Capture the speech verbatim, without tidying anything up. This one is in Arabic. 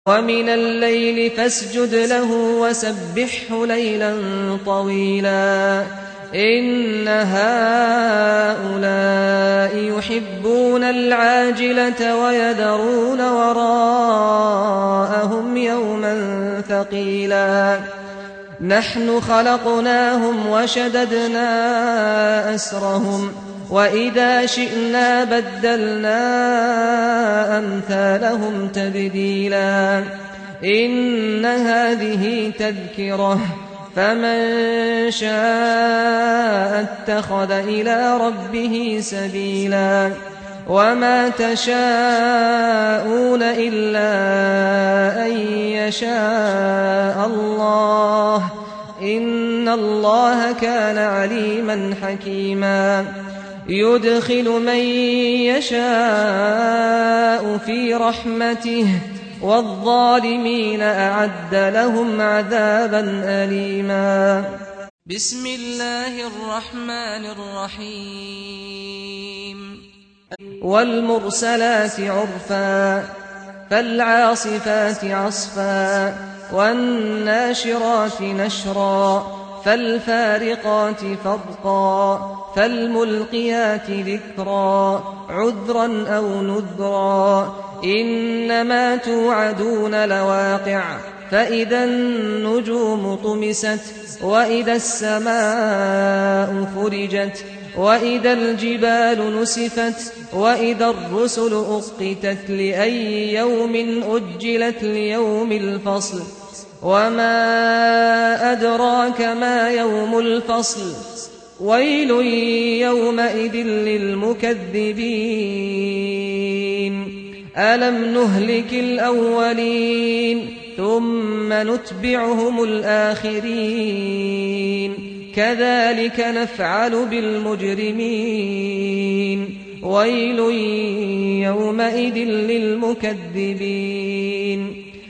ومن الليل فاسجد له وسبحه ليلا طويلا إن هؤلاء يحبون العاجلة ويذرون وراءهم يوما ثقيلا نحن خلقناهم وشددنا أسرهم وإذا شئنا بدلنا أمثالهم تبديلا إن هذه تذكرة فمن شاء اتخذ إلى ربه سبيلا وما تشاءون إلا أن يشاء الله إن الله كان عليما حكيما يدخل من يشاء في رحمته والظالمين أعد لهم عذابا أليما بسم الله الرحمن الرحيم والمرسلات عرفا فالعاصفات عصفا والناشرات نشرا فالفارقات فرقا فالملقيات ذكرا عذرا أو نذرا إنما توعدون لواقع فإذا النجوم طمست وإذا السماء فرجت وإذا الجبال نسفت وإذا الرسل أقتت لأي يوم أجلت ليوم الفصل وما أدراك ما يوم الفصل ويل يومئذ للمكذبين ألم نهلك الأولين ثم نتبعهم الآخرين كذلك نفعل بالمجرمين ويل يومئذ للمكذبين